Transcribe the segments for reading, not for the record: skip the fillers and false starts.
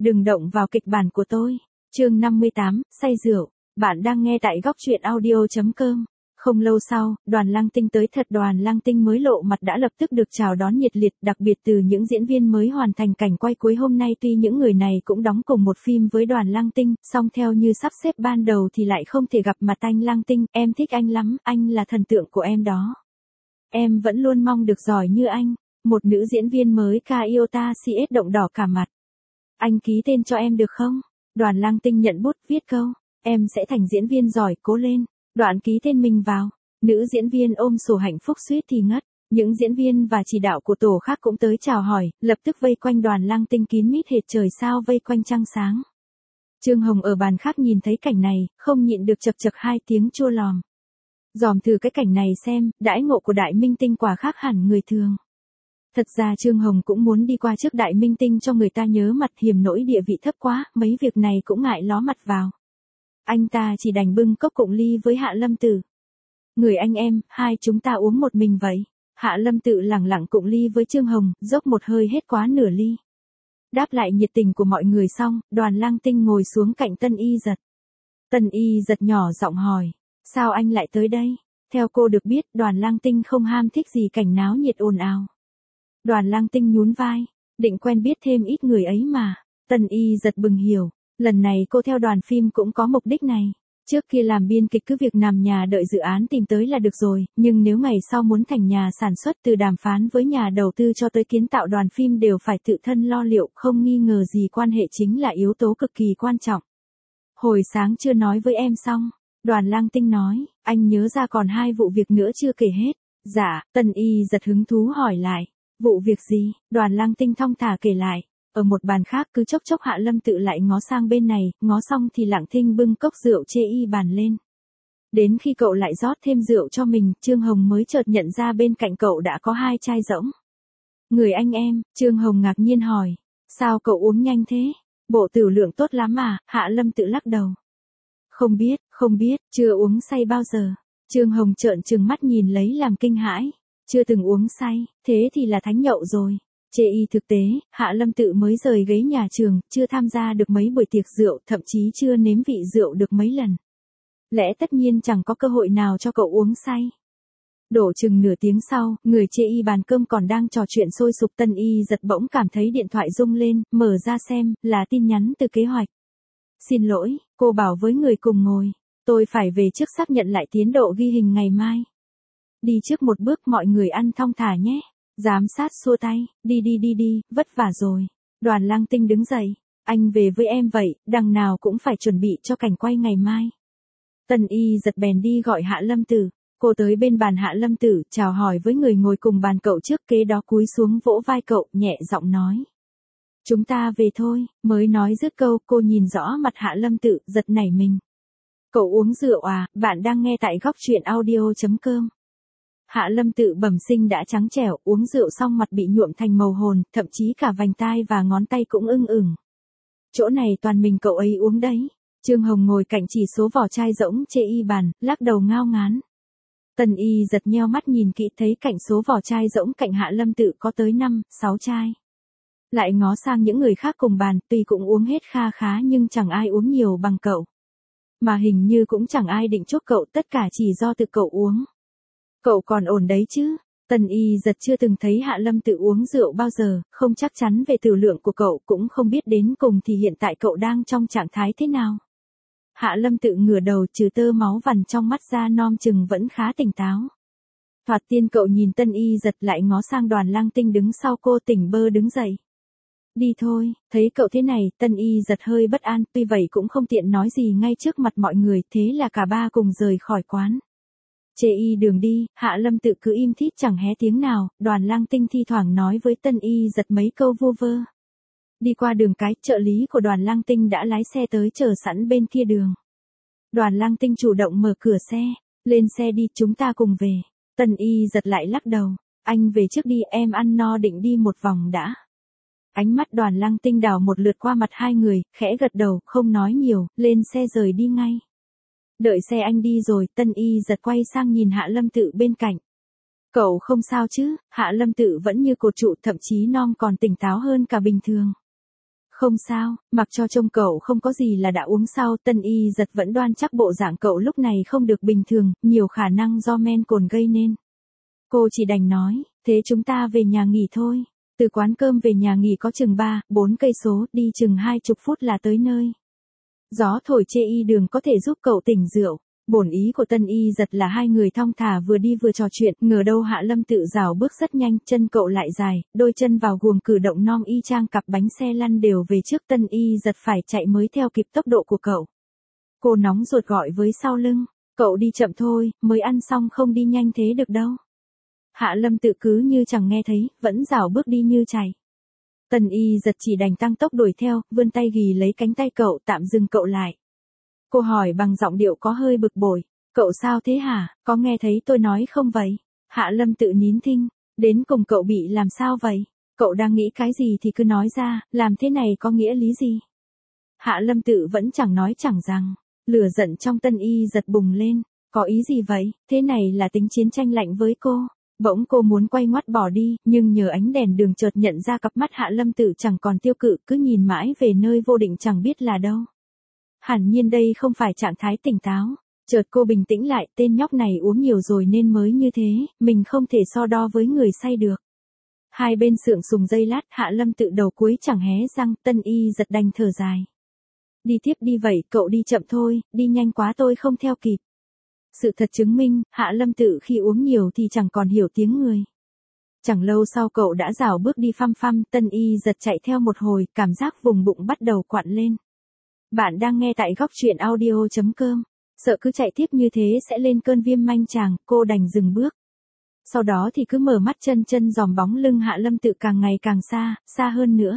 Đừng động vào kịch bản của tôi. Chương 58, say rượu. Bạn đang nghe tại góc truyện audio.com. Không lâu sau, Đoàn Lang Tinh tới thật. Đoàn Lang Tinh mới lộ mặt đã lập tức được chào đón nhiệt liệt, đặc biệt từ những diễn viên mới hoàn thành cảnh quay cuối hôm nay. Tuy những người này cũng đóng cùng một phim với Đoàn Lang Tinh, song theo như sắp xếp ban đầu thì lại không thể gặp mặt anh Lang Tinh. Em thích anh lắm, anh là thần tượng của em đó. Em vẫn luôn mong được giỏi như anh. Một nữ diễn viên mới Kyota CS động đỏ cả mặt. Anh ký tên cho em được không? Đoàn Lang Tinh nhận bút viết câu. Em sẽ thành diễn viên giỏi, cố lên. Đoạn ký tên mình vào. Nữ diễn viên ôm sổ hạnh phúc suýt thì ngất. Những diễn viên và chỉ đạo của tổ khác cũng tới chào hỏi, lập tức vây quanh Đoàn Lang Tinh kín mít hệt trời sao vây quanh trăng sáng. Trương Hồng ở bàn khác nhìn thấy cảnh này, không nhịn được chập chập hai tiếng chua lòm. Dòm thử cái cảnh này xem, đãi ngộ của Đại Minh Tinh quả khác hẳn người thường. Thật ra Trương Hồng cũng muốn đi qua trước Đại Minh Tinh cho người ta nhớ mặt, hiềm nỗi địa vị thấp quá, mấy việc này cũng ngại ló mặt vào. Anh ta chỉ đành bưng cốc cụng ly với Hạ Lâm Tử. Người anh em, hai chúng ta uống một mình vậy. Hạ Lâm Tử lẳng lặng cụng ly với Trương Hồng, dốc một hơi hết quá nửa ly. Đáp lại nhiệt tình của mọi người xong, Đoàn Lang Tinh ngồi xuống cạnh Tân Y Dật. Tân Y Dật nhỏ giọng hỏi, sao anh lại tới đây? Theo cô được biết, Đoàn Lang Tinh không ham thích gì cảnh náo nhiệt ồn ào. Đoàn Lang Tinh nhún vai, định quen biết thêm ít người ấy mà. Tân Y Dật bừng hiểu, lần này cô theo đoàn phim cũng có mục đích này. Trước kia làm biên kịch cứ việc nằm nhà đợi dự án tìm tới là được rồi, nhưng nếu ngày sau muốn thành nhà sản xuất, từ đàm phán với nhà đầu tư cho tới kiến tạo đoàn phim đều phải tự thân lo liệu, không nghi ngờ gì quan hệ chính là yếu tố cực kỳ quan trọng. Hồi sáng chưa nói với em xong, Đoàn Lang Tinh nói, anh nhớ ra còn hai vụ việc nữa chưa kể hết. Dạ, Tân Y Dật hứng thú hỏi lại, vụ việc gì? Đoàn Lang Tinh thong thả kể lại. Ở một bàn khác cứ chốc chốc Hạ Lâm Tự lại ngó sang bên này, ngó xong thì lặng thinh bưng cốc rượu chê y bàn lên. Đến khi cậu lại rót thêm rượu cho mình, Trương Hồng mới chợt nhận ra bên cạnh cậu đã có hai chai rỗng. Người anh em, Trương Hồng ngạc nhiên hỏi, sao cậu uống nhanh thế? Bộ tửu lượng tốt lắm à? Hạ Lâm Tự lắc đầu. Không biết, chưa uống say bao giờ. Trương Hồng trợn trừng mắt nhìn lấy làm kinh hãi. Chưa từng uống say, thế thì là thánh nhậu rồi. Chê y thực tế, Hạ Lâm Tự mới rời ghế nhà trường, chưa tham gia được mấy buổi tiệc rượu, thậm chí chưa nếm vị rượu được mấy lần. Lẽ tất nhiên chẳng có cơ hội nào cho cậu uống say. Đổ chừng nửa tiếng sau, người chê y bàn cơm còn đang trò chuyện sôi sục. Tân Y Dật bỗng cảm thấy điện thoại rung lên, mở ra xem, là tin nhắn từ kế hoạch. Xin lỗi, cô bảo với người cùng ngồi, tôi phải về trước xác nhận lại tiến độ ghi hình ngày mai. Đi trước một bước, mọi người ăn thong thả nhé. Giám sát xua tay, đi, vất vả rồi. Đoàn Lang Tinh đứng dậy, anh về với em vậy, đằng nào cũng phải chuẩn bị cho cảnh quay ngày mai. Tân Y Dật bèn đi gọi Hạ Lâm Tử. Cô tới bên bàn Hạ Lâm Tử, chào hỏi với người ngồi cùng bàn cậu trước, kế đó cúi xuống vỗ vai cậu, nhẹ giọng nói. Chúng ta về thôi. Mới nói dứt câu, cô nhìn rõ mặt Hạ Lâm Tử, giật nảy mình. Cậu uống rượu à? Bạn đang nghe tại góc truyện audio.com. Hạ Lâm Tự bẩm sinh đã trắng trẻo, uống rượu xong mặt bị nhuộm thành màu hồn, thậm chí cả vành tai và ngón tay cũng ưng ửng. Chỗ này toàn mình cậu ấy uống đấy. Trương Hồng ngồi cạnh chỉ số vỏ chai rỗng chê y bàn, lắc đầu ngao ngán. Tân Y Dật nheo mắt nhìn kỹ thấy cạnh số vỏ chai rỗng cạnh Hạ Lâm Tự có tới 5, 6 chai. Lại ngó sang những người khác cùng bàn, tuy cũng uống hết kha khá nhưng chẳng ai uống nhiều bằng cậu. Mà hình như cũng chẳng ai định chốt cậu, tất cả chỉ do tự cậu uống. Cậu còn ổn đấy chứ? Tân Y Dật chưa từng thấy Hạ Lâm Tự uống rượu bao giờ, không chắc chắn về tửu lượng của cậu, cũng không biết đến cùng thì hiện tại cậu đang trong trạng thái thế nào. Hạ Lâm Tự ngửa đầu, trừ tơ máu vằn trong mắt ra nom chừng vẫn khá tỉnh táo. Thoạt tiên cậu nhìn Tân Y Dật lại ngó sang Đoàn Lang Tinh đứng sau cô, tỉnh bơ đứng dậy. Đi thôi. Thấy cậu thế này, Tân Y Dật hơi bất an, tuy vậy cũng không tiện nói gì ngay trước mặt mọi người, thế là cả ba cùng rời khỏi quán. Chê y đường đi, Hạ Lâm Tự cứ im thít chẳng hé tiếng nào, Đoàn Lang Tinh thi thoảng nói với Tân Y Dật mấy câu vu vơ. Đi qua đường cái, trợ lý của Đoàn Lang Tinh đã lái xe tới chờ sẵn bên kia đường. Đoàn Lang Tinh chủ động mở cửa xe, lên xe đi, chúng ta cùng về. Tân Y Dật lại lắc đầu, anh về trước đi, em ăn no định đi một vòng đã. Ánh mắt Đoàn Lang Tinh đảo một lượt qua mặt hai người, khẽ gật đầu, không nói nhiều, lên xe rời đi ngay. Đợi xe anh đi rồi, Tân Y Dật quay sang nhìn Hạ Lâm Tự bên cạnh. Cậu không sao chứ? Hạ Lâm Tự vẫn như cột trụ, thậm chí non còn tỉnh táo hơn cả bình thường. Không sao, mặc cho trông cậu không có gì là đã uống sau, Tân Y Giật vẫn đoan chắc bộ dạng cậu lúc này không được bình thường, nhiều khả năng do men cồn gây nên. Cô chỉ đành nói, thế chúng ta về nhà nghỉ thôi. Từ quán cơm về nhà nghỉ có chừng 3-4 cây số, đi chừng 20 phút là tới nơi. Gió thổi chê y đường có thể giúp cậu tỉnh rượu. Bổn ý của Tân Y Giật là hai người thong thả vừa đi vừa trò chuyện, ngờ đâu Hạ Lâm Tự rảo bước rất nhanh, chân cậu lại dài, đôi chân vào guồng cử động non y chang cặp bánh xe lăn đều về trước, Tân Y Giật phải chạy mới theo kịp tốc độ của cậu. Cô nóng ruột gọi với sau lưng, cậu đi chậm thôi, mới ăn xong không đi nhanh thế được đâu. Hạ Lâm Tự cứ như chẳng nghe thấy, vẫn rảo bước đi như chạy. Tân Y Giật chỉ đành tăng tốc đuổi theo, vươn tay ghì lấy cánh tay cậu, tạm dừng cậu lại. Cô hỏi bằng giọng điệu có hơi bực bội, cậu sao thế hả, có nghe thấy tôi nói không vậy? Hạ Lâm Tự nín thinh, đến cùng cậu bị làm sao vậy? Cậu đang nghĩ cái gì thì cứ nói ra, làm thế này có nghĩa lý gì? Hạ Lâm Tự vẫn chẳng nói chẳng rằng, lửa giận trong Tân Y Giật bùng lên, có ý gì vậy, thế này là tính chiến tranh lạnh với cô. Bỗng cô muốn quay ngoắt bỏ đi, nhưng nhờ ánh đèn đường chợt nhận ra cặp mắt Hạ Lâm Tự chẳng còn tiêu cự, cứ nhìn mãi về nơi vô định chẳng biết là đâu. Hẳn nhiên đây không phải trạng thái tỉnh táo. Chợt cô bình tĩnh lại, tên nhóc này uống nhiều rồi nên mới như thế, mình không thể so đo với người say được. Hai bên sượng sùng giây lát, Hạ Lâm Tự đầu cuối chẳng hé răng, Tân Y Giật đành thở dài. Đi tiếp đi vậy, cậu đi chậm thôi, đi nhanh quá tôi không theo kịp. Sự thật chứng minh, Hạ Lâm Tự khi uống nhiều thì chẳng còn hiểu tiếng người. Chẳng lâu sau cậu đã rảo bước đi phăm phăm, Tân Y Giật chạy theo một hồi, cảm giác vùng bụng bắt đầu quặn lên. Bạn đang nghe tại góc truyện audio.com. Sợ cứ chạy tiếp như thế sẽ lên cơn viêm manh chàng, cô đành dừng bước. Sau đó thì cứ mở mắt chân dòm bóng lưng Hạ Lâm Tự càng ngày càng xa, xa hơn nữa.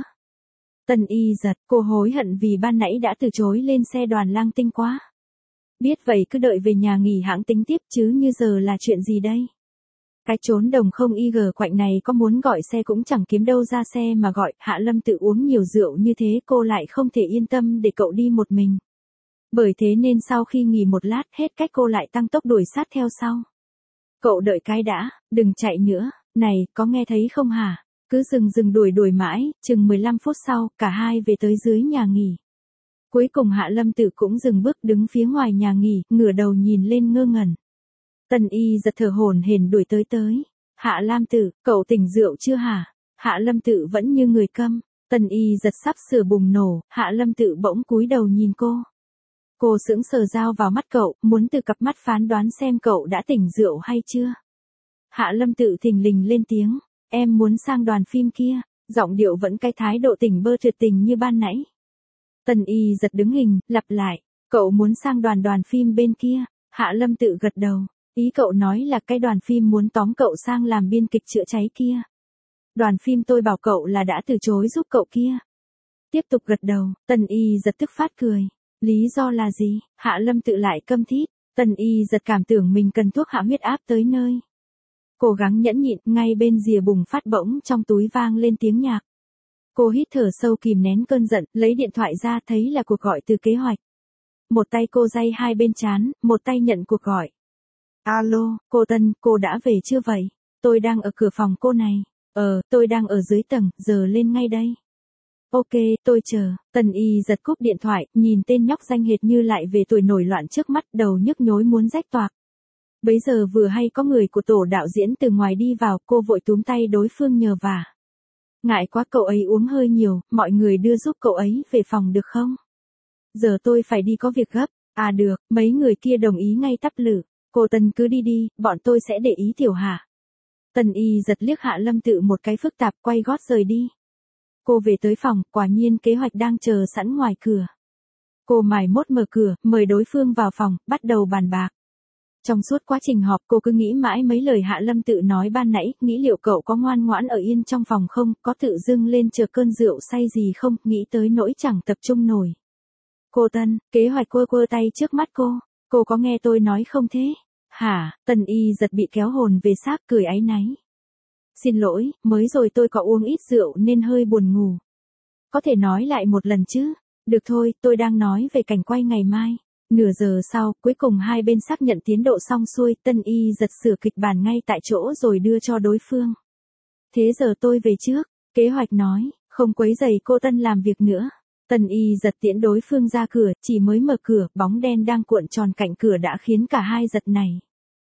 Tân Y Giật, cô hối hận vì ban nãy đã từ chối lên xe Đoàn Lang Tinh quá. Biết vậy cứ đợi về nhà nghỉ hãng tính tiếp chứ như giờ là chuyện gì đây? Cái chốn đồng không IG quạnh này có muốn gọi xe cũng chẳng kiếm đâu ra xe mà gọi, Hạ Lâm Tự uống nhiều rượu như thế cô lại không thể yên tâm để cậu đi một mình. Bởi thế nên sau khi nghỉ một lát hết cách cô lại tăng tốc đuổi sát theo sau. Cậu đợi cái đã, đừng chạy nữa, này, có nghe thấy không hả? Cứ dừng đuổi mãi, chừng 15 phút sau, cả hai về tới dưới nhà nghỉ. Cuối cùng Hạ Lâm Tự cũng dừng bước đứng phía ngoài nhà nghỉ, ngửa đầu nhìn lên ngơ ngẩn. Tân Y Giật thở hổn hển đuổi tới. Hạ Lam Tự, cậu tỉnh rượu chưa hả? Hạ Lâm Tự vẫn như người câm. Tân Y Giật sắp sửa bùng nổ, Hạ Lâm Tự bỗng cúi đầu nhìn cô. Cô sững sờ dao vào mắt cậu, muốn từ cặp mắt phán đoán xem cậu đã tỉnh rượu hay chưa. Hạ Lâm Tự thình lình lên tiếng, em muốn sang đoàn phim kia, giọng điệu vẫn cái thái độ tỉnh bơ tuyệt tình như ban nãy. Tân Y Giật đứng hình, lặp lại, cậu muốn sang đoàn phim bên kia. Hạ Lâm Tự gật đầu, ý cậu nói là cái đoàn phim muốn tóm cậu sang làm biên kịch chữa cháy kia. Đoàn phim tôi bảo cậu là đã từ chối giúp cậu kia. Tiếp tục gật đầu, Tân Y Giật tức phát cười. Lý do là gì? Hạ Lâm Tự lại câm thít. Tân Y Giật cảm tưởng mình cần thuốc hạ huyết áp tới nơi. Cố gắng nhẫn nhịn, ngay bên rìa bùng phát bỗng trong túi vang lên tiếng nhạc. Cô hít thở sâu kìm nén cơn giận, lấy điện thoại ra thấy là cuộc gọi từ Kế Hoạch. Một tay cô day hai bên trán, một tay nhận cuộc gọi. Alo, cô Tân, cô đã về chưa vậy? Tôi đang ở cửa phòng cô này. Tôi đang ở dưới tầng, giờ lên ngay đây. Ok, tôi chờ. Tân Y Giật cúp điện thoại, nhìn tên nhóc danh hệt như lại về tuổi nổi loạn trước mắt, đầu nhức nhối muốn rách toạc. Bấy giờ vừa hay có người của tổ đạo diễn từ ngoài đi vào, cô vội túm tay đối phương nhờ vả. Ngại quá cậu ấy uống hơi nhiều, mọi người đưa giúp cậu ấy về phòng được không? Giờ tôi phải đi có việc gấp. À được, mấy người kia đồng ý ngay tắp lử. Cô Tân cứ đi, bọn tôi sẽ để ý Tiểu Hạ. Tân Y Giật liếc Hạ Lâm Tự một cái phức tạp, quay gót rời đi. Cô về tới phòng, quả nhiên Kế Hoạch đang chờ sẵn ngoài cửa. Cô mải mốt mở cửa, mời đối phương vào phòng, bắt đầu bàn bạc. Trong suốt quá trình họp cô cứ nghĩ mãi mấy lời Hạ Lâm Tự nói ban nãy, nghĩ liệu cậu có ngoan ngoãn ở yên trong phòng không, có tự dưng lên chờ cơn rượu say gì không, nghĩ tới nỗi chẳng tập trung nổi. Cô Tân, Kế Hoạch quơ tay trước mắt cô có nghe tôi nói không thế? Hả? Tân Y Giật bị kéo hồn về xác cười áy náy. Xin lỗi, mới rồi tôi có uống ít rượu nên hơi buồn ngủ. Có thể nói lại một lần chứ? Được thôi, tôi đang nói về cảnh quay ngày mai. Nửa giờ sau, cuối cùng hai bên xác nhận tiến độ xong xuôi, Tân Y Giật sửa kịch bản ngay tại chỗ rồi đưa cho đối phương. Thế giờ tôi về trước, Kế Hoạch nói, không quấy rầy cô Tân làm việc nữa. Tân Y giật tiễn đối phương ra cửa, chỉ mới mở cửa, bóng đen đang cuộn tròn cạnh cửa đã khiến cả hai giật nảy.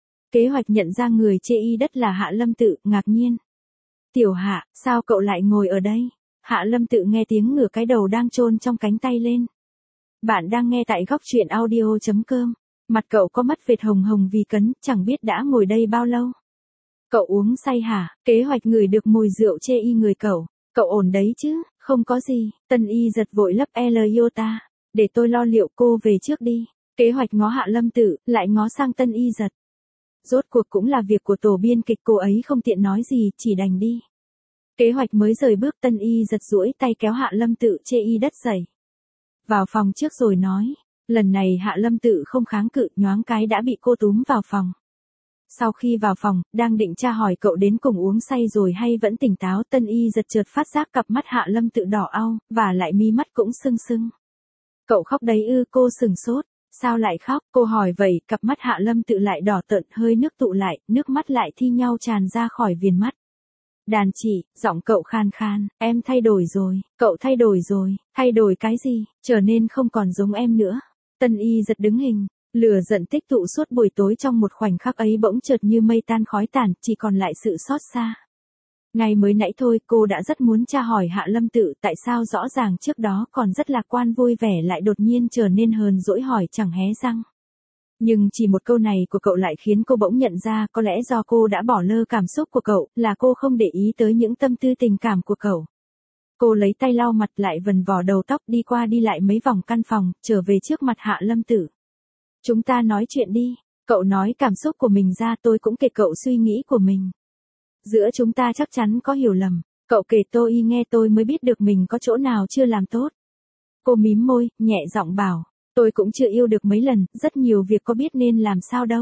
Kế hoạch nhận ra người chê y đất là Hạ Lâm Tự, ngạc nhiên. Tiểu Hạ, sao cậu lại ngồi ở đây? Hạ Lâm Tự nghe tiếng ngửa cái đầu đang chôn trong cánh tay lên. Bạn đang nghe tại góc truyện audio.com. Mặt cậu có mắt vệt hồng hồng vì cấn, chẳng biết đã ngồi đây bao lâu. Cậu uống say hả? Kế hoạch ngửi được mùi rượu chê y người cậu. Cậu ổn đấy chứ? Không có gì. Tân Y giật vội lấp L iota. Để tôi lo liệu, cô về trước đi. Kế hoạch ngó Hạ Lâm Tự, lại ngó sang Tân Y giật. Rốt cuộc cũng là việc của tổ biên kịch, cô ấy không tiện nói gì, chỉ đành đi. Kế hoạch mới rời bước, Tân Y giật duỗi tay kéo Hạ Lâm Tự chê y đất dậy. Vào phòng trước rồi nói. Lần này Hạ Lâm Tự không kháng cự, nhoáng cái đã bị cô túm vào phòng. Sau khi vào phòng, đang định tra hỏi cậu đến cùng uống say rồi hay vẫn tỉnh táo, Tân Y giật chợt phát giác cặp mắt Hạ Lâm Tự đỏ au, và lại mí mắt cũng sưng sưng. Cậu khóc đấy ư? Cô sửng sốt. Sao lại khóc? Cô hỏi vậy, cặp mắt Hạ Lâm Tự lại đỏ tợn, hơi nước tụ lại, nước mắt lại thi nhau tràn ra khỏi viền mắt. Đàn chị, giọng cậu khan khan, em thay đổi rồi, cậu thay đổi rồi, thay đổi cái gì, trở nên không còn giống em nữa. Tân Y giật đứng hình, lửa giận tích tụ suốt buổi tối, trong một khoảnh khắc ấy bỗng chợt như mây tan khói tàn, chỉ còn lại sự xót xa. Ngày mới nãy thôi cô đã rất muốn tra hỏi Hạ Lâm Tự tại sao rõ ràng trước đó còn rất lạc quan vui vẻ lại đột nhiên trở nên hờn dỗi hỏi chẳng hé răng. Nhưng chỉ một câu này của cậu lại khiến cô bỗng nhận ra có lẽ do cô đã bỏ lơ cảm xúc của cậu, là cô không để ý tới những tâm tư tình cảm của cậu. Cô lấy tay lau mặt lại vần vò đầu tóc, đi qua đi lại mấy vòng căn phòng, trở về trước mặt Hạ Lâm Tự. Chúng ta nói chuyện đi, cậu nói cảm xúc của mình ra, tôi cũng kể cậu suy nghĩ của mình. Giữa chúng ta chắc chắn có hiểu lầm, cậu kể tôi nghe tôi mới biết được mình có chỗ nào chưa làm tốt. Cô mím môi, nhẹ giọng bảo, tôi cũng chưa yêu được mấy lần, rất nhiều việc có biết nên làm sao đâu.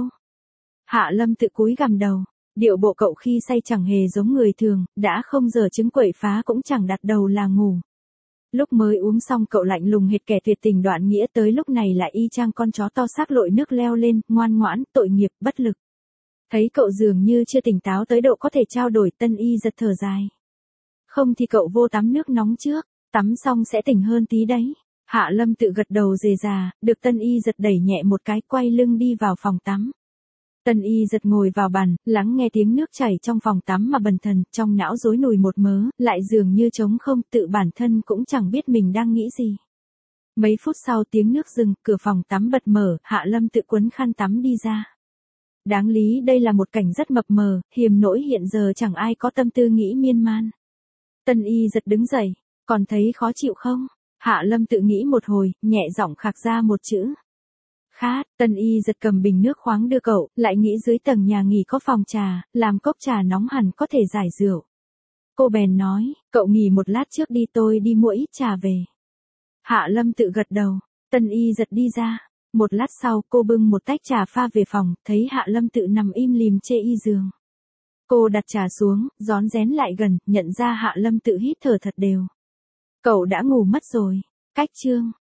Hạ Lâm Tự cúi gằm đầu, điệu bộ cậu khi say chẳng hề giống người thường, đã không giờ trứng quậy phá cũng chẳng đặt đầu là ngủ. Lúc mới uống xong cậu lạnh lùng hệt kẻ tuyệt tình đoạn nghĩa, tới lúc này lại y chang con chó to xác lội nước leo lên, ngoan ngoãn, tội nghiệp, bất lực. Thấy cậu dường như chưa tỉnh táo tới độ có thể trao đổi, Tân Y giật thở dài. Không thì cậu vô tắm nước nóng trước, tắm xong sẽ tỉnh hơn tí đấy. Hạ Lâm Tự gật đầu rề rà, được Tân Y giật đẩy nhẹ một cái, quay lưng đi vào phòng tắm. Tân Y giật ngồi vào bàn, lắng nghe tiếng nước chảy trong phòng tắm mà bần thần, trong não rối nùi một mớ, lại dường như trống không, tự bản thân cũng chẳng biết mình đang nghĩ gì. Mấy phút sau tiếng nước dừng, cửa phòng tắm bật mở, Hạ Lâm Tự quấn khăn tắm đi ra. Đáng lý đây là một cảnh rất mập mờ, hiềm nỗi hiện giờ chẳng ai có tâm tư nghĩ miên man. Tân Y giật đứng dậy, còn thấy khó chịu không? Hạ Lâm Tự nghĩ một hồi, nhẹ giọng khạc ra một chữ. Khát. Tân Y giật cầm bình nước khoáng đưa cậu, lại nghĩ dưới tầng nhà nghỉ có phòng trà, làm cốc trà nóng hẳn có thể giải rượu. Cô bèn nói, cậu nghỉ một lát trước đi, tôi đi mua ít trà về. Hạ Lâm Tự gật đầu, Tân Y giật đi ra. Một lát sau cô bưng một tách trà pha về phòng, thấy Hạ Lâm Tự nằm im lìm chê y giường. Cô đặt trà xuống, rón rén lại gần, nhận ra Hạ Lâm Tự hít thở thật đều. Cậu đã ngủ mất rồi. Cách chương.